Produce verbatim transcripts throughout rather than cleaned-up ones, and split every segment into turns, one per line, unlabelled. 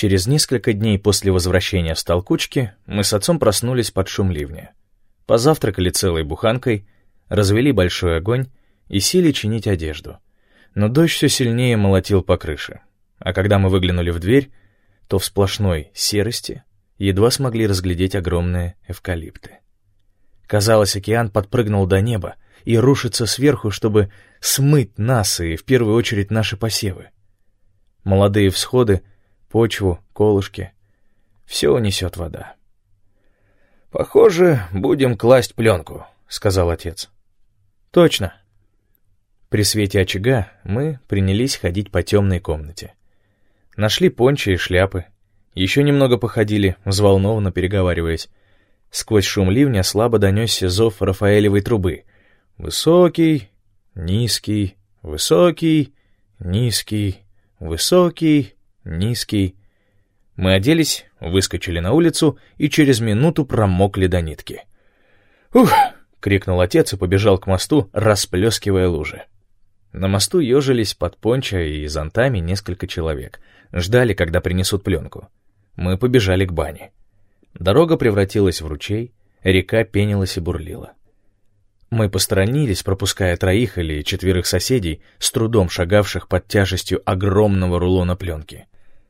Через несколько дней после возвращения с толкучки мы с отцом проснулись под шум ливня. Позавтракали целой буханкой, развели большой огонь и сели чинить одежду. Но дождь все сильнее молотил по крыше. А когда мы выглянули в дверь, то в сплошной серости едва смогли разглядеть огромные эвкалипты. Казалось, океан подпрыгнул до неба и рушится сверху, чтобы смыть нас и, в первую очередь, наши посевы. Молодые всходы, почву, колышки — все унесет вода.
«Похоже, будем класть пленку», — сказал отец.
«Точно». При свете очага мы принялись ходить по темной комнате. Нашли пончо и шляпы. Еще немного походили, взволнованно переговариваясь. Сквозь шум ливня слабо донесся зов Рафаэлевой трубы. Высокий, низкий, высокий, низкий, высокий, низкий. Мы оделись, выскочили на улицу и через минуту промокли до нитки.
«Ух!»
— крикнул отец и побежал к мосту, расплескивая лужи. На мосту ежились под пончо и зонтами несколько человек. Ждали, когда принесут пленку. Мы побежали к бане. Дорога превратилась в ручей, река пенилась и бурлила. Мы посторонились, пропуская троих или четверых соседей, с трудом шагавших под тяжестью огромного рулона пленки.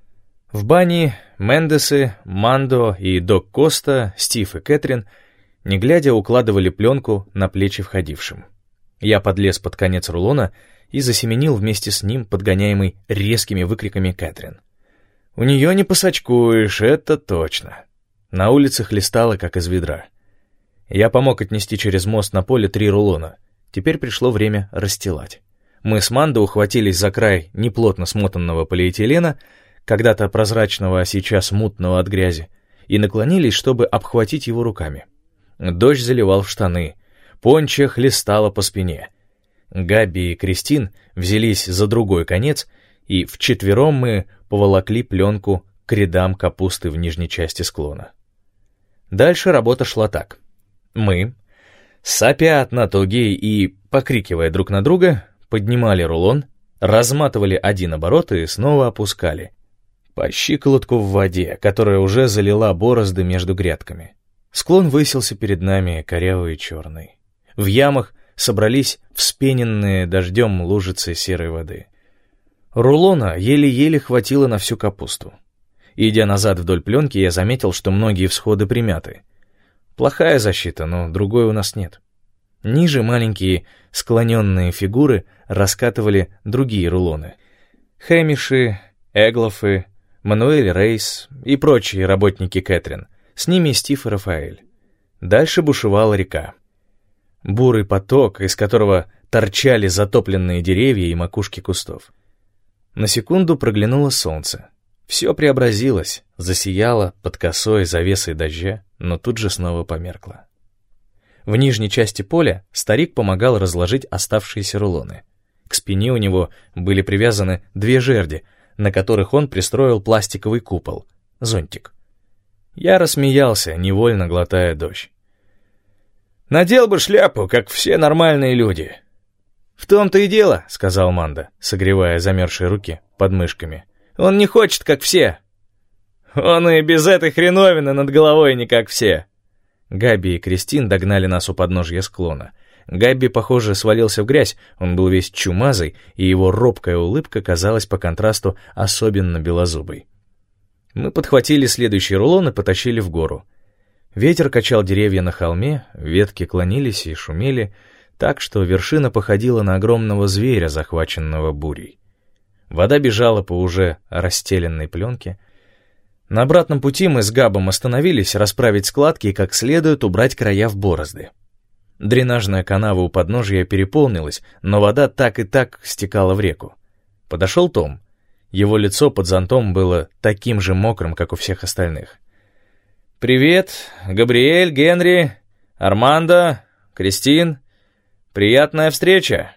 В бане Мендесы, Мандо и Док Коста, Стив и Кэтрин, не глядя, укладывали пленку на плечи входившим. Я подлез под конец рулона и засеменил вместе с ним, подгоняемый резкими выкриками Кэтрин. «У нее не посачкуешь, это точно!» На улице хлестало, как из ведра. Я помог отнести через мост на поле три рулона. Теперь пришло время расстилать. Мы с Мандо ухватились за край неплотно смотанного полиэтилена, когда-то прозрачного, а сейчас мутного от грязи, и наклонились, чтобы обхватить его руками. Дождь заливал в штаны, пончо хлестало по спине. Габи и Кристин взялись за другой конец, и вчетвером мы поволокли пленку к рядам капусты в нижней части склона. Дальше работа шла так. Мы, сопя от натуги и покрикивая друг на друга, поднимали рулон, разматывали один оборот и снова опускали, по щиколотку в воде, которая уже залила борозды между грядками. Склон высился перед нами корявый и черный. В ямах собрались вспененные дождем лужицы серой воды. Рулона еле-еле хватило на всю капусту. Идя назад вдоль пленки, я заметил, что многие всходы примяты. Плохая защита, но другой у нас нет. Ниже маленькие склоненные фигуры раскатывали другие рулоны. Хэмиши, Эглофы, Мануэль Рейс и прочие работники Кэтрин. С ними Стив и Рафаэль. Дальше бушевала река. Бурый поток, из которого торчали затопленные деревья и макушки кустов. На секунду проглянуло солнце. Все преобразилось, засияло под косой завесой дождя, но тут же снова померкло. В нижней части поля старик помогал разложить оставшиеся рулоны. К спине у него были привязаны две жерди, на которых он пристроил пластиковый купол, зонтик. Я рассмеялся, невольно глотая дождь.
«Надел бы шляпу, как все нормальные люди».
«В том-то и дело», — сказал Мандо, согревая замерзшие руки под мышками.
«Он не хочет, как все».
«Он и без этой хреновины над головой не как все». Габи и Кристин догнали нас у подножья склона. Габи, похоже, свалился в грязь, он был весь чумазый, и его робкая улыбка казалась по контрасту особенно белозубой. Мы подхватили следующий рулон и потащили в гору. Ветер качал деревья на холме, ветки клонились и шумели, так что вершина походила на огромного зверя, захваченного бурей. Вода бежала по уже расстеленной пленке. На обратном пути мы с Габом остановились расправить складки и как следует убрать края в борозды. Дренажная канава у подножья переполнилась, но вода так и так стекала в реку. Подошел Том. Его лицо под зонтом было таким же мокрым, как у всех остальных. «Привет, Габриэль, Генри, Армандо, Кристин. Приятная встреча.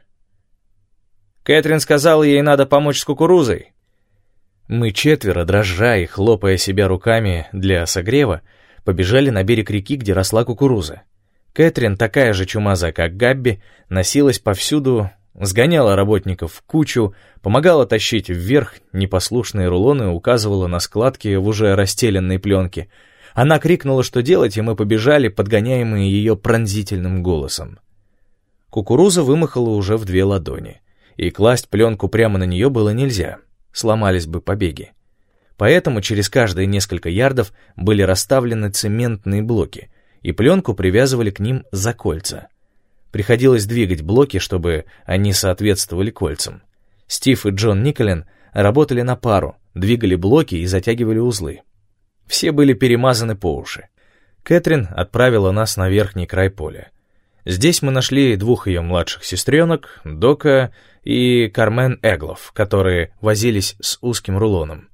Кэтрин сказала, ей надо помочь с кукурузой». Мы четверо, дрожа и хлопая себя руками для согрева, побежали на берег реки, где росла кукуруза. Кэтрин, такая же чумазая, как Габби, носилась повсюду, сгоняла работников в кучу, помогала тащить вверх непослушные рулоны, указывала на складки в уже расстеленной пленке. Она крикнула, что делать, и мы побежали, подгоняемые ее пронзительным голосом. Кукуруза вымахала уже в две ладони, и класть пленку прямо на нее было нельзя, сломались бы побеги. Поэтому через каждые несколько ярдов были расставлены цементные блоки, и пленку привязывали к ним за кольца. Приходилось двигать блоки, чтобы они соответствовали кольцам. Стив и Джон Николен работали на пару, двигали блоки и затягивали узлы. Все были перемазаны по уши. Кэтрин отправила нас на верхний край поля. Здесь мы нашли двух ее младших сестренок, Дока и Кармен Эглов, которые возились с узким рулоном.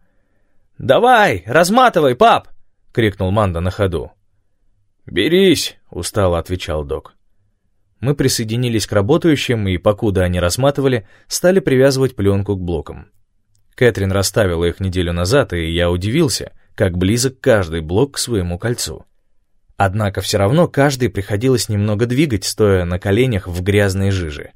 «Давай, разматывай, пап!» — крикнул Манда на ходу. «Берись!» — устало отвечал Док. Мы присоединились к работающим, и, покуда они разматывали, стали привязывать пленку к блокам. Кэтрин расставила их неделю назад, и я удивился, как близок каждый блок к своему кольцу. Однако все равно каждый приходилось немного двигать, стоя на коленях в грязной жиже.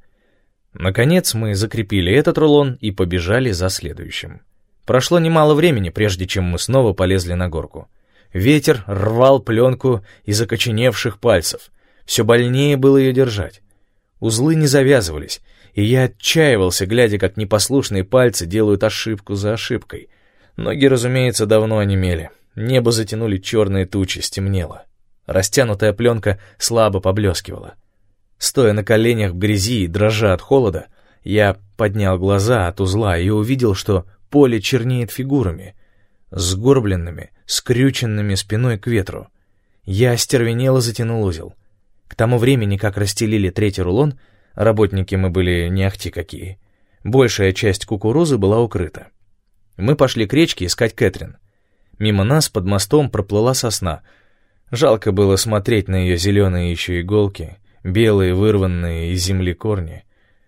Наконец мы закрепили этот рулон и побежали за следующим. Прошло немало времени, прежде чем мы снова полезли на горку. Ветер рвал пленку из окоченевших пальцев. Все больнее было ее держать. Узлы не завязывались, и я отчаивался, глядя, как непослушные пальцы делают ошибку за ошибкой. Ноги, разумеется, давно онемели. Небо затянули черные тучи, стемнело. Растянутая пленка слабо поблескивала. Стоя на коленях в грязи и дрожа от холода, я поднял глаза от узла и увидел, что поле чернеет фигурами, сгорбленными, скрюченными спиной к ветру. Я остервенело затянул узел. К тому времени, как расстелили третий рулон, работники мы были не ахти какие, большая часть кукурузы была укрыта. Мы пошли к речке искать Кэтрин. Мимо нас под мостом проплыла сосна. Жалко было смотреть на ее зеленые еще иголки, белые вырванные из земли корни.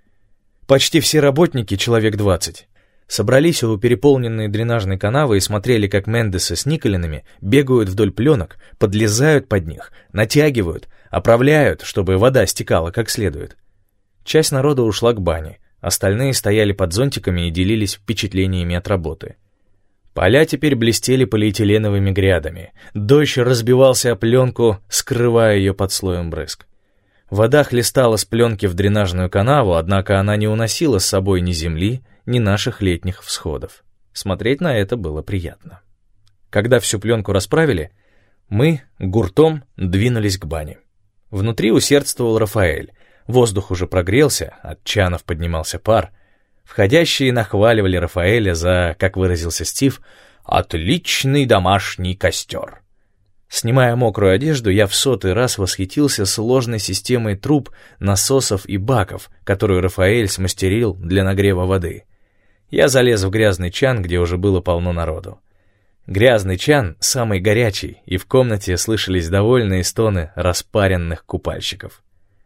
Почти все работники, человек двадцать, собрались у переполненной дренажной канавы и смотрели, как Мендесы с Николинами бегают вдоль пленок, подлезают под них, натягивают, оправляют, чтобы вода стекала как следует. Часть народа ушла к бане, остальные стояли под зонтиками и делились впечатлениями от работы. Поля теперь блестели полиэтиленовыми грядами, дождь разбивался о пленку, скрывая ее под слоем брызг. Вода хлестала с пленки в дренажную канаву, однако она не уносила с собой ни земли, ни наших летних всходов. Смотреть на это было приятно. Когда всю пленку расправили, мы гуртом двинулись к бане. Внутри усердствовал Рафаэль. Воздух уже прогрелся, от чанов поднимался пар. Входящие нахваливали Рафаэля за, как выразился Стив, «отличный домашний костер». Снимая мокрую одежду, я в сотый раз восхитился сложной системой труб, насосов и баков, которую Рафаэль смастерил для нагрева воды. Я залез в грязный чан, где уже было полно народу. Грязный чан самый горячий, и в комнате слышались довольные стоны распаренных купальщиков.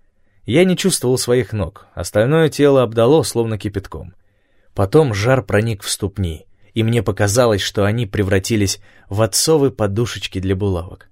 Я не чувствовал своих ног, остальное тело обдало словно кипятком. Потом жар проник в ступни, и мне показалось, что они превратились в отцовы подушечки для булавок.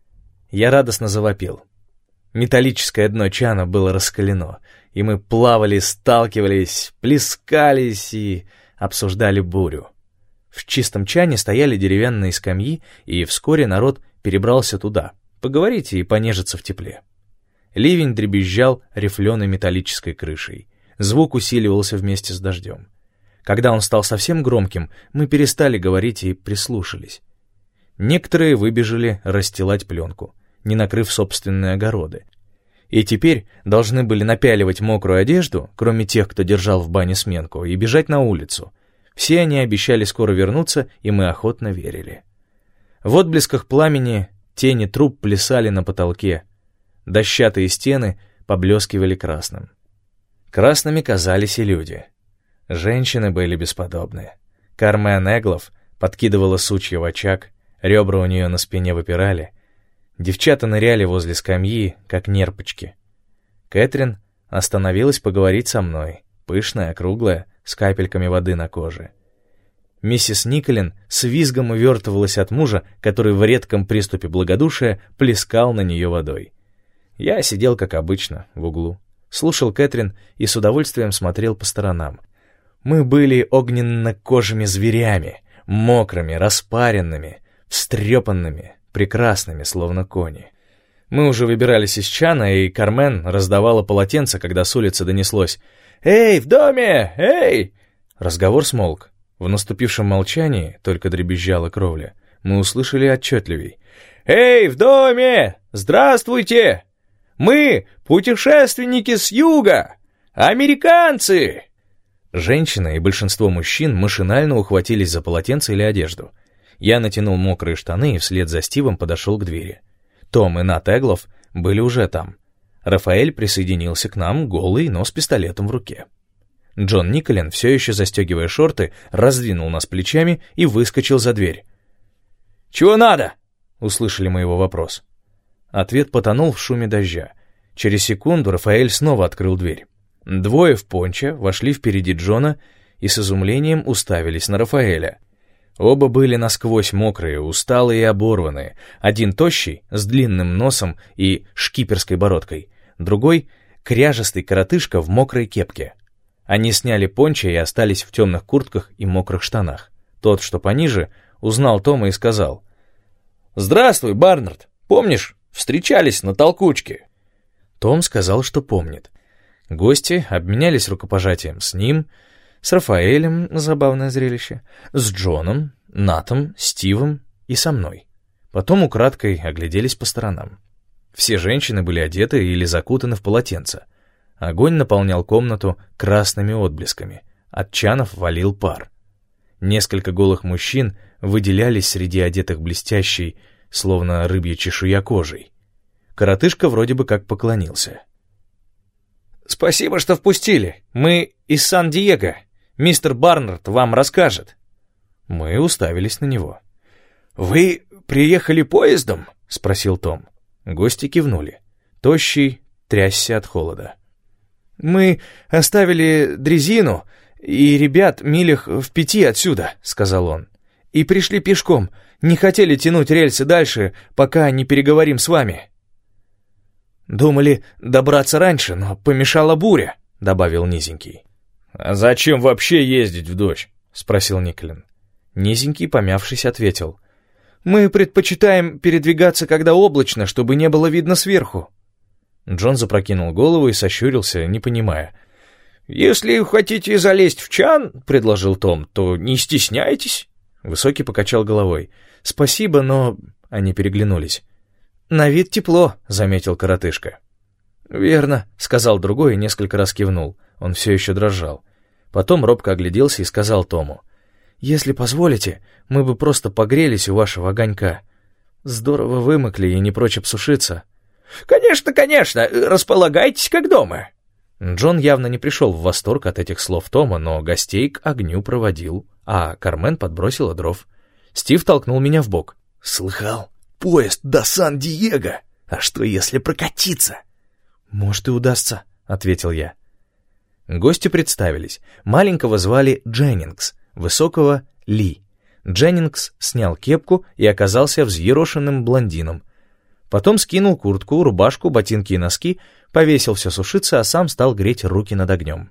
Я радостно завопил. Металлическое дно чана было раскалено, и мы плавали, сталкивались, плескались и обсуждали бурю. В чистом чане стояли деревянные скамьи, и вскоре народ перебрался туда, поговорить и понежиться в тепле. Ливень дребезжал рифленой металлической крышей. Звук усиливался вместе с дождем. Когда он стал совсем громким, мы перестали говорить и прислушались. Некоторые выбежали расстилать пленку, не накрыв собственные огороды. И теперь должны были напяливать мокрую одежду, кроме тех, кто держал в бане сменку, и бежать на улицу. Все они обещали скоро вернуться, и мы охотно верили. В отблесках пламени тени труб плясали на потолке. Дощатые стены поблескивали красным. Красными казались и люди. Женщины были бесподобные. Кармен Эглов подкидывала сучья в очаг, ребра у нее на спине выпирали. Девчата ныряли возле скамьи, как нерпочки. Кэтрин остановилась поговорить со мной, пышная, круглая, с капельками воды на коже. Миссис Николин с визгом увертывалась от мужа, который в редком приступе благодушия плескал на нее водой. Я сидел, как обычно, в углу. слушал Кэтрин и с удовольствием смотрел по сторонам. Мы были огненно-кожими зверями, мокрыми, распаренными, встрепанными, прекрасными, словно кони. Мы уже выбирались из чана, и Кармен раздавала полотенце, когда с улицы донеслось «Эй, в доме! Эй!» Разговор смолк. В наступившем молчании, только дребезжала кровля, мы услышали отчетливей «Эй, в доме! Здравствуйте! Мы путешественники с юга! Американцы!» Женщины и большинство мужчин машинально ухватились за полотенце или одежду. Я натянул мокрые штаны и вслед за Стивом подошел к двери. Том и Нат Эглов были уже там. Рафаэль присоединился к нам, голый, но с пистолетом в руке. Джон Николин, все еще застегивая шорты, раздвинул нас плечами и выскочил за дверь. «Чего надо?» — услышали мы его вопрос. Ответ потонул в шуме дождя. Через секунду Рафаэль снова открыл дверь. Двое в пончо вошли впереди Джона и с изумлением уставились на Рафаэля. Оба были насквозь мокрые, усталые и оборванные. Один тощий, с длинным носом и шкиперской бородкой, другой — кряжестый коротышка в мокрой кепке. Они сняли пончо и остались в темных куртках и мокрых штанах. Тот, что пониже, узнал Тома и сказал: «Здравствуй, Барнард! Помнишь, встречались на толкучке?» Том сказал, что помнит. Гости обменялись рукопожатием с ним, с Рафаэлем, забавное зрелище, с Джоном, Натом, Стивом и со мной. Потом украдкой огляделись по сторонам. Все женщины были одеты или закутаны в полотенца. Огонь наполнял комнату красными отблесками. От чанов валил пар. Несколько голых мужчин выделялись среди одетых блестящей, словно рыбья чешуя, кожей. Коротышка вроде бы как поклонился. «Спасибо, что впустили. Мы из Сан-Диего. Мистер Барнард вам расскажет». Мы уставились на него. «Вы приехали поездом?» — спросил Том. Гости кивнули. Тощий трясся от холода. «Мы оставили дрезину и ребят милях в пяти отсюда», — сказал он. «И пришли пешком. Не хотели тянуть рельсы дальше, пока не переговорим с вами». «Думали добраться раньше, но помешала буря», — добавил Низенький. «А зачем вообще ездить в дождь?» — спросил Николин. Низенький, помявшись, ответил: «Мы предпочитаем передвигаться, когда облачно, чтобы не было видно сверху». Джон запрокинул голову и сощурился, не понимая. «Если хотите залезть в чан, — предложил Том, — то не стесняйтесь». Высокий покачал головой. «Спасибо, но...» — они переглянулись. «На вид тепло», — заметил коротышка. «Верно», — сказал другой и несколько раз кивнул. Он все еще дрожал. Потом робко огляделся и сказал Тому: «Если позволите, мы бы просто погрелись у вашего огонька. Здорово вымокли и не прочь обсушиться». «Конечно, конечно, располагайтесь как дома». Джон явно не пришел в восторг от этих слов Тома, но гостей к огню проводил, а Кармен подбросила дров. Стив толкнул меня в бок. «Слыхал? Поезд до Сан-Диего! А что, если прокатиться?» «Может, и удастся», — ответил я. Гости представились. Маленького звали Дженнингс, высокого — Ли. Дженнингс снял кепку и оказался взъерошенным блондином. Потом скинул куртку, рубашку, ботинки и носки, повесил все сушиться, а сам стал греть руки над огнем.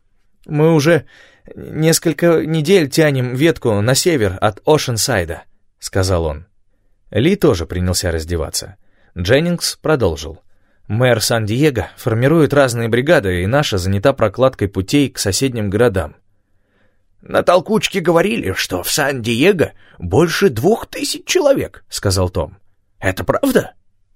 «Мы уже несколько недель тянем ветку на север от Ошенсайда», — сказал он. Ли тоже принялся раздеваться. Дженнингс продолжил. «Мэр Сан-Диего формирует разные бригады, и наша занята прокладкой путей к соседним городам». «На толкучке говорили, что в Сан-Диего больше двух тысяч человек», — сказал Том. «Это правда?»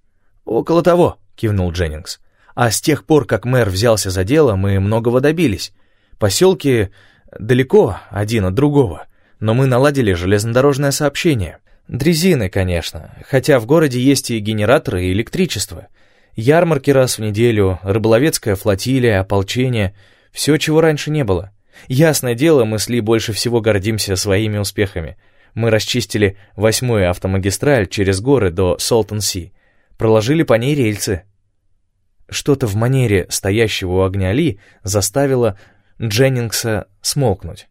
«Около того», — кивнул Дженнингс. «А с тех пор, как мэр взялся за дело, мы многого добились. Поселки далеко один от другого, но мы наладили железнодорожное сообщение. Дрезины, конечно, хотя в городе есть и генераторы, и электричество. Ярмарки раз в неделю, рыболовецкая флотилия, ополчение — все, чего раньше не было. Ясное дело, мы с Ли больше всего гордимся своими успехами. Мы расчистили восьмую автомагистраль через горы до Солтон-Си, проложили по ней рельсы». Что-то в манере стоящего у огня Ли заставило Дженнингса смолкнуть.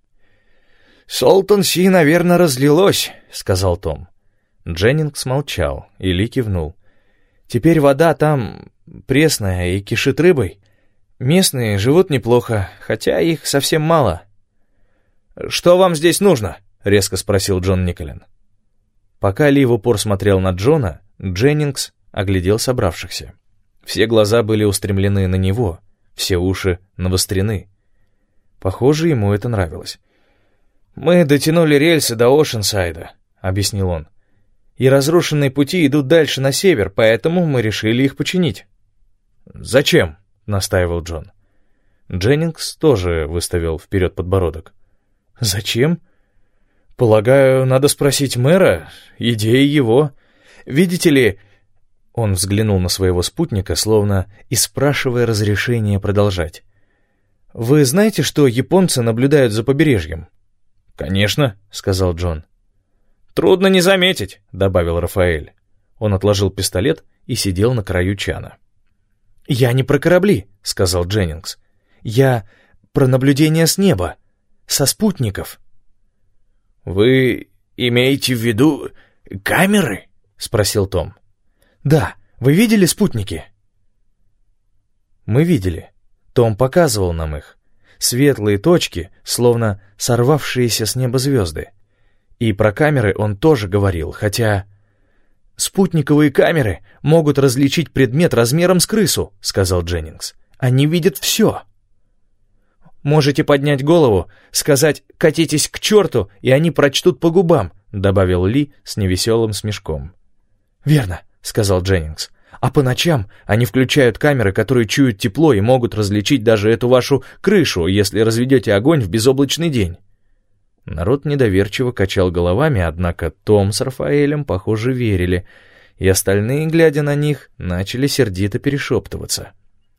«Солтон-Си, наверное, разлилось», — сказал Том. Дженнингс молчал, и Ли кивнул. «Теперь вода там пресная и кишит рыбой». Местные живут неплохо, хотя их совсем мало. «Что вам здесь нужно?» — резко спросил Джон Николен. Пока Ли в упор смотрел на Джона, Дженнингс оглядел собравшихся. Все глаза были устремлены на него, все уши навострены. Похоже, ему это нравилось. «Мы дотянули рельсы до Ошенсайда», — объяснил он. «И разрушенные пути идут дальше на север, поэтому мы решили их починить». «Зачем?» — настаивал Джон. Дженнингс тоже выставил вперед подбородок. «Зачем? Полагаю, надо спросить мэра, идея его. Видите ли...» Он взглянул на своего спутника, словно и спрашивая разрешения продолжать. «Вы знаете, что японцы наблюдают за побережьем?» «Конечно», — сказал Джон. «Трудно не заметить», — добавил Рафаэль. Он отложил пистолет и сидел на краю чана. «Я не про корабли», — сказал Дженнингс. «Я про наблюдение с неба, со спутников». «Вы имеете в виду камеры?» — спросил Том. «Да, вы видели спутники?» Мы видели. Том показывал нам их. Светлые точки, словно сорвавшиеся с неба звезды. И про камеры он тоже говорил, хотя... «Спутниковые камеры могут различить предмет размером с крысу», — сказал Дженнингс. «Они видят все». «Можете поднять голову, сказать «катитесь к черту», и они прочтут по губам», — добавил Ли с невеселым смешком. «Верно», — сказал Дженнингс. «А по ночам они включают камеры, которые чуют тепло и могут различить даже эту вашу крышу, если разведете огонь в безоблачный день». Народ недоверчиво качал головами, однако Том с Рафаэлем, похоже, верили, и остальные, глядя на них, начали сердито перешептываться.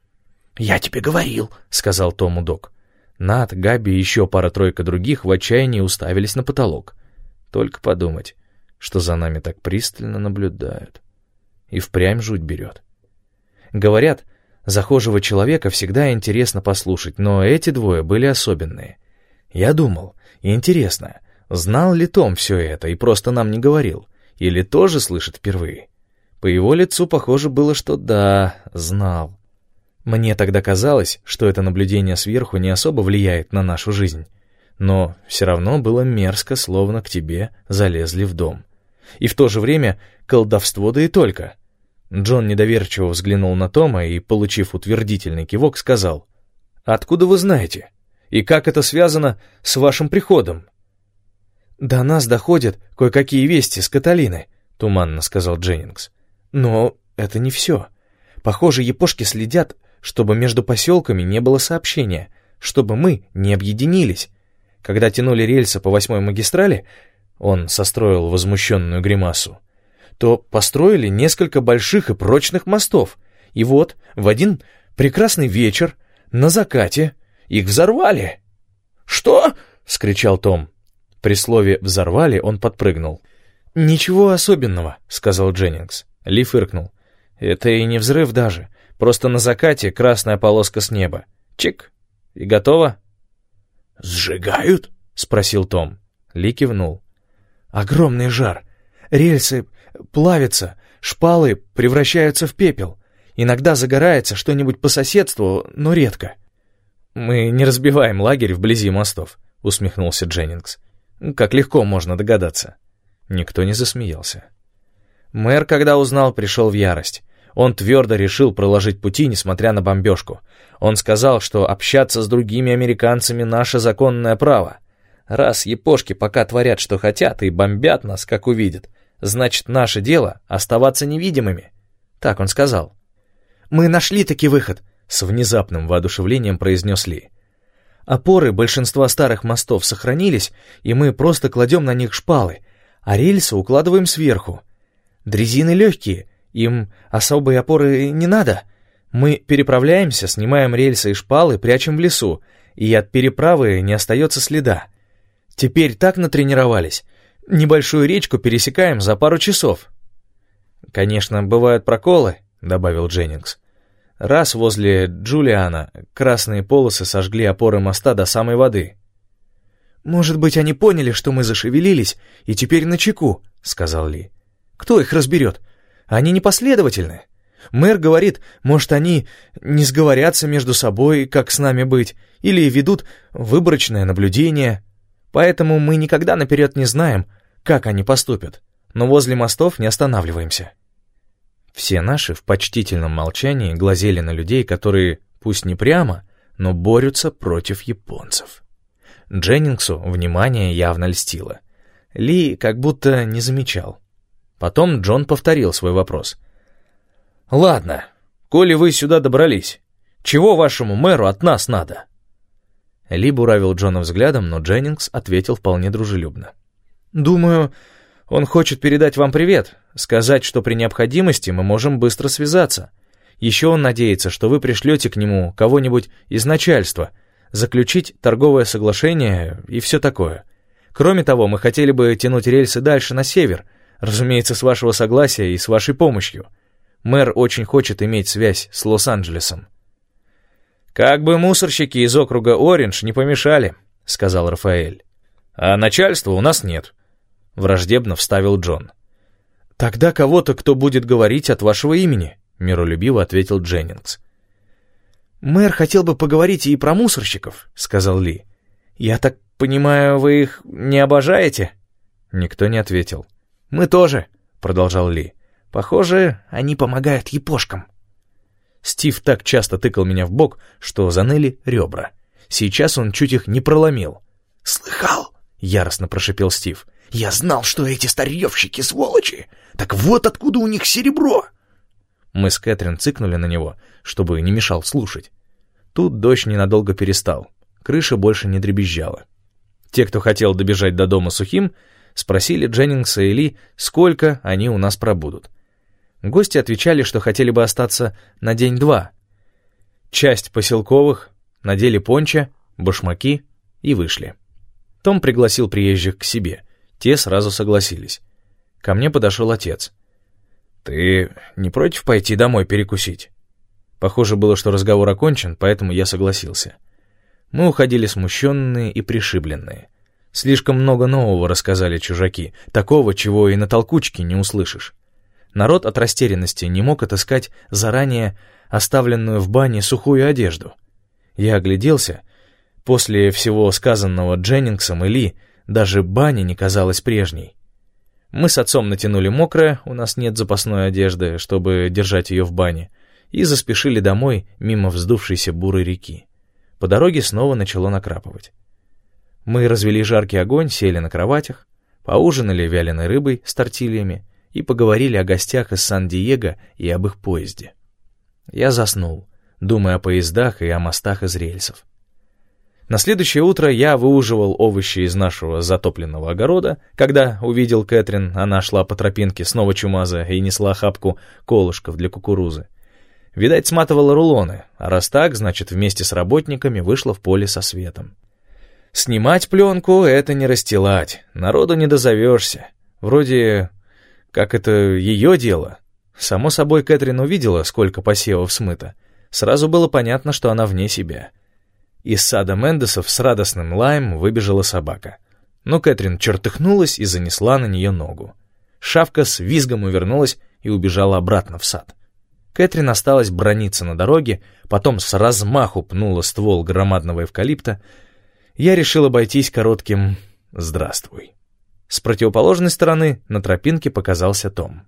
«Я тебе говорил», — сказал Тому Док. Нат, Габи и еще пара-тройка других в отчаянии уставились на потолок. Только подумать, что за нами так пристально наблюдают. И впрямь жуть берет. Говорят, захожего человека всегда интересно послушать, но эти двое были особенные. Я думал, интересно, знал ли Том все это и просто нам не говорил, или тоже слышит впервые? По его лицу похоже было, что да, знал. Мне тогда казалось, что это наблюдение сверху не особо влияет на нашу жизнь, но все равно было мерзко, словно к тебе залезли в дом. И в то же время колдовство да и только. Джон недоверчиво взглянул на Тома и, получив утвердительный кивок, сказал: «Откуда вы знаете? И как это связано с вашим приходом?» «До нас доходят кое-какие вести с Каталины», — туманно сказал Дженнингс. «Но это не все. Похоже, япошки следят, чтобы между поселками не было сообщения, чтобы мы не объединились. Когда тянули рельсы по восьмой магистрали, он состроил возмущенную гримасу, то построили несколько больших и прочных мостов. И вот в один прекрасный вечер на закате их взорвали». «Что?» — вскричал Том. При слове «взорвали» он подпрыгнул. «Ничего особенного», — сказал Дженнингс. Ли фыркнул. «Это и не взрыв даже. Просто на закате красная полоска с неба. Чик! И готово?»
«Сжигают?» — спросил Том.
Ли кивнул.
«Огромный жар. Рельсы плавятся, шпалы превращаются в пепел. Иногда загорается что-нибудь по соседству, но редко».
«Мы не разбиваем лагерь вблизи мостов», — усмехнулся Дженнингс. «Как легко можно догадаться». Никто не засмеялся. Мэр, когда узнал, пришел в ярость. Он твердо решил проложить пути, несмотря на бомбежку. Он сказал, что общаться с другими американцами — наше законное право. Раз япошки пока творят, что хотят, и бомбят нас, как увидят, значит, наше дело — оставаться невидимыми. Так он сказал.
«Мы нашли-таки выход»,
— с внезапным воодушевлением произнес Ли. «Опоры большинства старых мостов сохранились, и мы просто кладем на них шпалы, а рельсы укладываем сверху. Дрезины легкие, им особой опоры не надо. Мы переправляемся, снимаем рельсы и шпалы, прячем в лесу, и от переправы не остается следа. Теперь так натренировались. Небольшую речку пересекаем за пару часов». «Конечно, бывают проколы», — добавил Дженнингс. «Раз возле Джулиана красные полосы сожгли опоры моста до самой воды».
«Может быть, они поняли, что мы зашевелились, и теперь начеку», — сказал Ли. «Кто их разберет? Они непоследовательны. Мэр говорит, может, они не сговорятся между собой, как с нами быть, или ведут выборочное наблюдение. Поэтому мы никогда наперед не знаем, как они поступят, но возле мостов не останавливаемся». Все наши в почтительном молчании глазели на людей, которые, пусть не прямо, но борются против японцев. Дженнингсу внимание явно льстило. Ли как будто не замечал. Потом Джон повторил свой вопрос. «Ладно, коли вы сюда добрались, чего вашему мэру от нас надо?» Ли буравил Джона взглядом, но Дженнингс ответил вполне дружелюбно. «Думаю, он хочет передать вам привет, сказать, что при необходимости мы можем быстро связаться. Еще он надеется, что вы пришлете к нему кого-нибудь из начальства, заключить торговое соглашение и все такое. Кроме того, мы хотели бы тянуть рельсы дальше на север, разумеется, с вашего согласия и с вашей помощью. Мэр очень хочет иметь связь с Лос-Анджелесом». «Как бы мусорщики из округа Ориндж не помешали», — сказал Рафаэль. «А начальства у нас нет», — враждебно вставил Джон. «Тогда кого-то, кто будет говорить от вашего имени», — миролюбиво ответил Дженнингс. «Мэр хотел бы поговорить и про мусорщиков», — сказал Ли. «Я так понимаю, вы их не обожаете?» Никто не ответил. «Мы тоже», — продолжал Ли. «Похоже, они помогают япошкам». Стив так часто тыкал меня в бок, что заныли ребра. Сейчас он чуть их не проломил. «Слыхал?» — яростно прошипел Стив. «Я знал, что эти старьевщики сволочи! Так вот откуда у них серебро!» Мы с Кэтрин цыкнули на него, чтобы не мешал слушать. Тут дождь ненадолго перестал. Крыша больше не дребезжала. Те, кто хотел добежать до дома сухим, спросили Дженнингса и Ли, сколько они у нас пробудут. Гости отвечали, что хотели бы остаться на день-два. Часть поселковых надели пончо, башмаки и вышли. Том пригласил приезжих к себе. Те сразу согласились. Ко мне подошел отец. «Ты не против пойти домой перекусить?» Похоже было, что разговор окончен, поэтому я согласился. Мы уходили смущенные и пришибленные. Слишком много нового рассказали чужаки, такого, чего и на толкучке не услышишь. Народ от растерянности не мог отыскать заранее оставленную в бане сухую одежду. Я огляделся. После всего сказанного Дженнингсом и Ли даже баня не казалась прежней. Мы с отцом натянули мокрое, у нас нет запасной одежды, чтобы держать ее в бане, и заспешили домой мимо вздувшейся бурой реки. По дороге снова начало накрапывать. Мы развели жаркий огонь, сели на кроватях, поужинали вяленой рыбой с тортильями и поговорили о гостях из Сан-Диего и об их поезде. Я заснул, думая о поездах и о мостах из рельсов. На следующее утро я выуживал овощи из нашего затопленного огорода. Когда увидел Кэтрин, она шла по тропинке, снова чумазая, и несла охапку колышков для кукурузы. Видать, сматывала рулоны, а раз так, значит, вместе с работниками вышла в поле со светом. Снимать пленку — это не расстилать, народу не дозовешься. Вроде как это ее дело. Само собой, Кэтрин увидела, сколько посевов смыто. Сразу было понятно, что она вне себя. Из сада Мендесов с радостным лаем выбежала собака. Но Кэтрин чертыхнулась и занесла на нее ногу. Шавка с визгом увернулась и убежала обратно в сад. Кэтрин осталась браниться на дороге, потом с размаху пнула ствол громадного эвкалипта. Я решил обойтись коротким «здравствуй». С противоположной стороны на тропинке показался Том.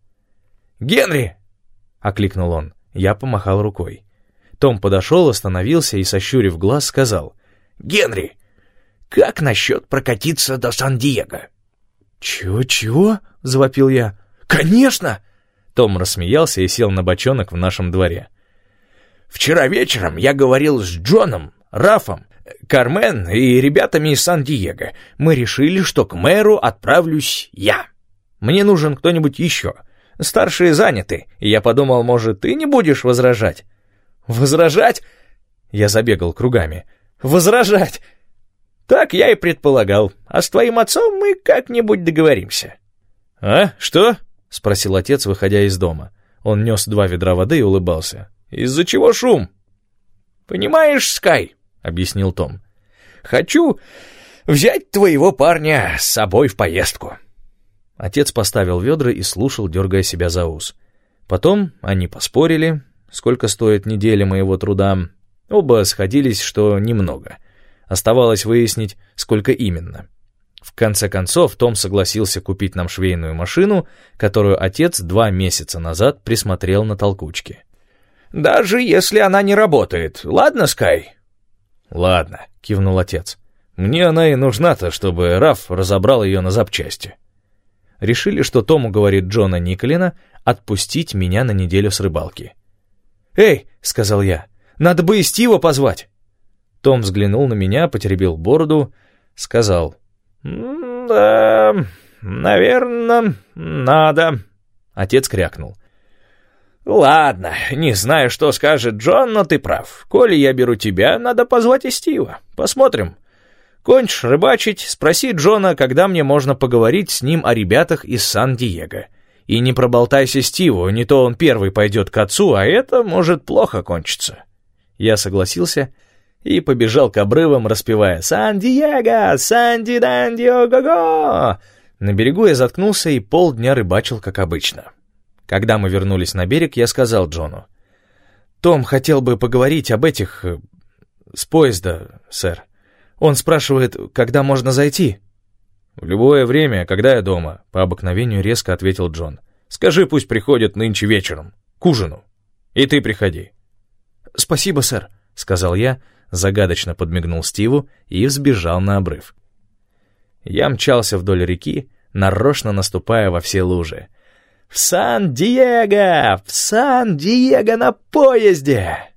«Генри!» — окликнул он. Я помахал рукой. Том подошел, остановился и, сощурив глаз, сказал: «Генри, как насчет прокатиться до Сан-Диего?» «Чего-чего?» — завопил я. «Конечно!» Том рассмеялся и сел на бочонок в нашем дворе. «Вчера вечером я говорил с Джоном, Рафом, Кармен и ребятами из Сан-Диего. Мы решили, что к мэру отправлюсь я. Мне нужен кто-нибудь еще. Старшие заняты, и я подумал, может, ты не будешь возражать?» «Возражать?» Я забегал кругами. «Возражать!» «Так я и предполагал. А с твоим отцом мы как-нибудь договоримся». «А, что?» — спросил отец, выходя из дома. Он нес два ведра воды и улыбался. «Из-за чего шум?» «Понимаешь, Скай», — объяснил Том, — «хочу взять твоего парня с собой в поездку». Отец поставил ведра и слушал, дергая себя за ус.
Потом они поспорили, сколько стоит неделя моего труда. Оба сходились, что немного. Оставалось выяснить, сколько именно. В конце концов, Том согласился купить нам швейную машину, которую отец два месяца назад присмотрел на толкучке.
«Даже если она не работает, ладно, Скай?»
«Ладно», — кивнул отец. «Мне она и нужна-то, чтобы Раф разобрал ее на запчасти». Решили, что Том уговорит Джона Николина отпустить меня на неделю с рыбалки.
«Эй», — сказал я, — «надо бы и Стива позвать».
Том взглянул на меня, потеребил бороду, сказал:
«Да, наверное, надо».
Отец крякнул.
«Ладно, не знаю, что скажет Джон, но ты прав. Коли я беру тебя, надо позвать и Стива. Посмотрим. Кончишь рыбачить, спроси Джона, когда мне можно поговорить с ним о ребятах из Сан-Диего. И не проболтайся Стиву, не то он первый пойдет к отцу, а это может плохо кончиться».
Я согласился и побежал к обрывам, распевая «Сан-Диего! Санди-данди-го-го!». На берегу я заткнулся и полдня рыбачил, как обычно. Когда мы вернулись на берег, я сказал Джону: «Том хотел бы поговорить об этих... с поезда, сэр. Он спрашивает, когда можно зайти».
«В любое время, когда я дома», — по обыкновению резко ответил Джон. «Скажи, пусть приходит нынче вечером, к ужину. И ты приходи».
«Спасибо, сэр»,
— сказал я, загадочно подмигнул Стиву и взбежал на обрыв. Я мчался вдоль реки, нарочно наступая во все лужи. «В Сан-Диего! В Сан-Диего на поезде!»